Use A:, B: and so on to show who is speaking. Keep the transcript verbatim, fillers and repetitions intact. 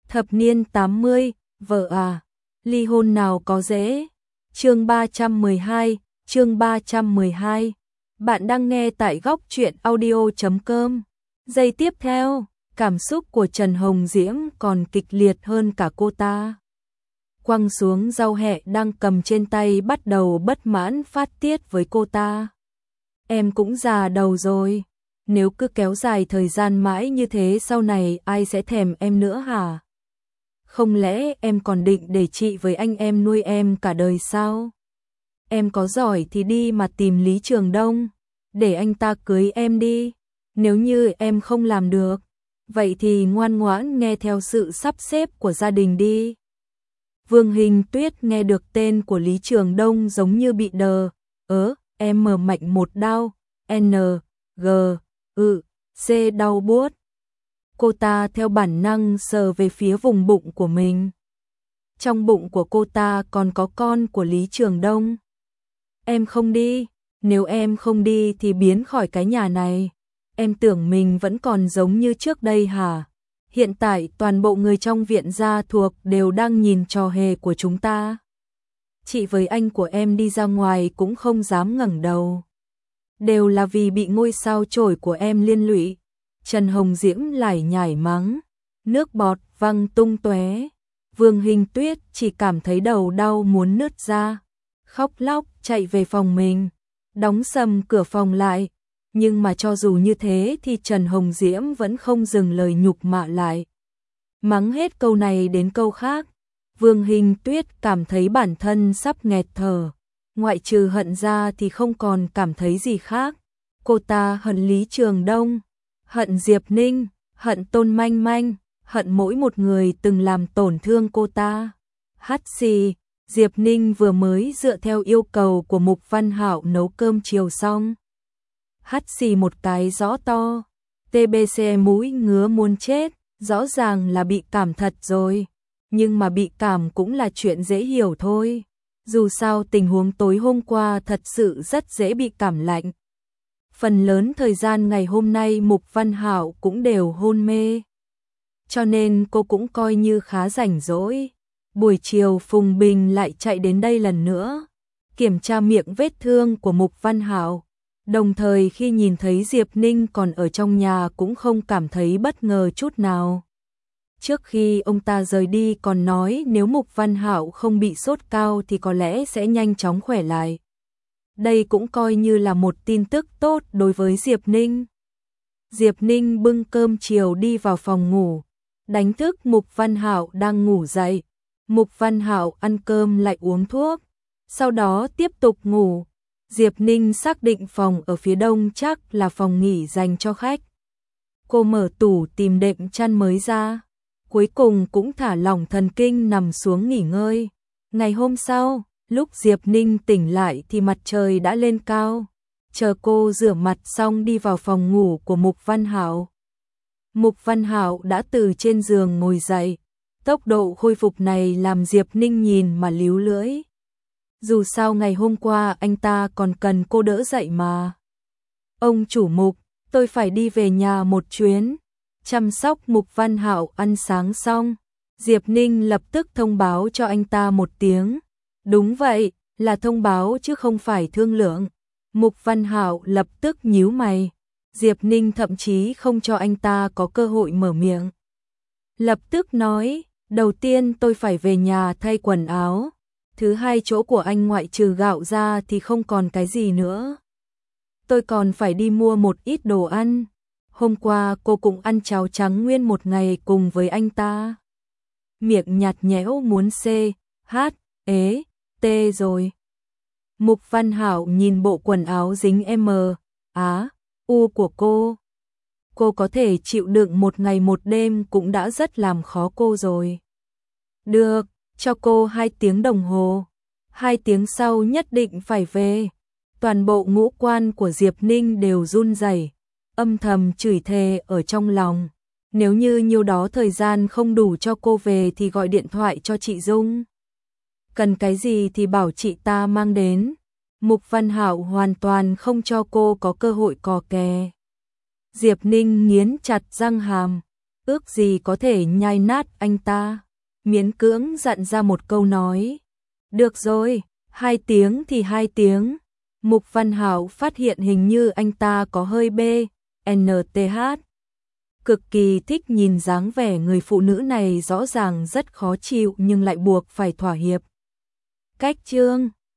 A: Thập niên tám mươi, vợ à, ly hôn nào có dễ. Chương ba trăm mười hai, chương ba trăm mười hai. Bạn đang nghe tại góc truyện audio chấm com. Giây tiếp theo, cảm xúc của Trần Hồng Diễm còn kịch liệt hơn cả cô ta. Quăng xuống rau hẹ đang cầm trên tay, bắt đầu bất mãn phát tiết với cô ta. Em cũng già đầu rồi, nếu cứ kéo dài thời gian mãi như thế sau này ai sẽ thèm em nữa hả? Không lẽ em còn định để chị với anh em nuôi em cả đời sao? Em có giỏi thì đi mà tìm Lý Trường Đông, để anh ta cưới em đi. Nếu như em không làm được, vậy thì ngoan ngoãn nghe theo sự sắp xếp của gia đình đi. Vương Hình Tuyết nghe được tên của Lý Trường Đông giống như bị đờ, ớ, em mở mạnh một đau, N, G, ư, C đau buốt. Cô ta theo bản năng sờ về phía vùng bụng của mình. Trong bụng của cô ta còn có con của Lý Trường Đông. Em không đi, nếu em không đi thì biến khỏi cái nhà này. Em tưởng mình vẫn còn giống như trước đây hả? Hiện tại toàn bộ người trong viện gia thuộc đều đang nhìn trò hề của chúng ta. Chị với anh của em đi ra ngoài cũng không dám ngẩng đầu. Đều là vì bị ngôi sao chổi của em liên lụy. Trần Hồng Diễm lải nhải mắng, nước bọt văng tung tóe. Vương Hình Tuyết chỉ cảm thấy đầu đau muốn nứt ra, khóc lóc chạy về phòng mình, đóng sầm cửa phòng lại. Nhưng mà cho dù như thế thì Trần Hồng Diễm vẫn không dừng lời nhục mạ lại. Mắng hết câu này đến câu khác, Vương Hình Tuyết cảm thấy bản thân sắp nghẹt thở. Ngoại trừ hận ra thì không còn cảm thấy gì khác. Cô ta hận Lý Trường Đông, hận Diệp Ninh, hận Tôn Manh Manh, hận mỗi một người từng làm tổn thương cô ta. Hắt xì, Diệp Ninh vừa mới dựa theo yêu cầu của Mục Văn Hạo nấu cơm chiều xong. Hắt xì một cái rõ to, tê bê xê mũi ngứa muốn chết, rõ ràng là bị cảm thật rồi. Nhưng mà bị cảm cũng là chuyện dễ hiểu thôi. Dù sao tình huống tối hôm qua thật sự rất dễ bị cảm lạnh. Phần lớn thời gian ngày hôm nay Mục Văn Hạo cũng đều hôn mê. Cho nên cô cũng coi như khá rảnh rỗi. Buổi chiều Phùng Bình lại chạy đến đây lần nữa, kiểm tra miệng vết thương của Mục Văn Hạo. Đồng thời khi nhìn thấy Diệp Ninh còn ở trong nhà cũng không cảm thấy bất ngờ chút nào. Trước khi ông ta rời đi còn nói nếu Mục Văn Hạo không bị sốt cao thì có lẽ sẽ nhanh chóng khỏe lại. Đây cũng coi như là một tin tức tốt đối với Diệp Ninh. Diệp Ninh bưng cơm chiều đi vào phòng ngủ, đánh thức Mục Văn Hạo đang ngủ dậy. Mục Văn Hạo ăn cơm lại uống thuốc, sau đó tiếp tục ngủ. Diệp Ninh xác định phòng ở phía đông chắc là phòng nghỉ dành cho khách. Cô mở tủ tìm đệm chăn mới ra, cuối cùng cũng thả lỏng thần kinh nằm xuống nghỉ ngơi. Ngày hôm sau, lúc Diệp Ninh tỉnh lại thì mặt trời đã lên cao. Chờ cô rửa mặt xong đi vào phòng ngủ của Mục Văn Hạo. Mục Văn Hạo đã từ trên giường ngồi dậy. Tốc độ khôi phục này làm Diệp Ninh nhìn mà líu lưỡi. Dù sao ngày hôm qua anh ta còn cần cô đỡ dậy mà. Ông chủ Mục, tôi phải đi về nhà một chuyến. Chăm sóc Mục Văn Hạo ăn sáng xong, Diệp Ninh lập tức thông báo cho anh ta một tiếng. Đúng vậy, là thông báo chứ không phải thương lượng. Mục Văn Hạo lập tức nhíu mày. Diệp Ninh thậm chí không cho anh ta có cơ hội mở miệng. Lập tức nói, đầu tiên tôi phải về nhà thay quần áo. Thứ hai, chỗ của anh ngoại trừ gạo ra thì không còn cái gì nữa. Tôi còn phải đi mua một ít đồ ăn. Hôm qua cô cũng ăn cháo trắng nguyên một ngày cùng với anh ta. Miệng nhạt nhẽo muốn C, H, ế, T rồi. Mục Văn Hạo nhìn bộ quần áo dính M, Á, U của cô. Cô có thể chịu đựng một ngày một đêm cũng đã rất làm khó cô rồi. Được, cho cô hai tiếng đồng hồ. Hai tiếng sau nhất định phải về. Toàn bộ ngũ quan của Diệp Ninh đều run rẩy, âm thầm chửi thề ở trong lòng. Nếu như nhiêu đó thời gian không đủ cho cô về thì gọi điện thoại cho chị Dung. Cần cái gì thì bảo chị ta mang đến. Mục Văn Hạo hoàn toàn không cho cô có cơ hội cò kè. Diệp Ninh nghiến chặt răng hàm. ước gì có thể nhai nát anh ta, miễn cưỡng dặn ra một câu nói. Được rồi, hai tiếng thì hai tiếng. Mục Văn Hạo phát hiện hình như anh ta có hơi bê, en tê hát. Cực kỳ thích nhìn dáng vẻ người phụ nữ này rõ ràng rất khó chịu nhưng lại buộc phải thỏa hiệp. Cách chương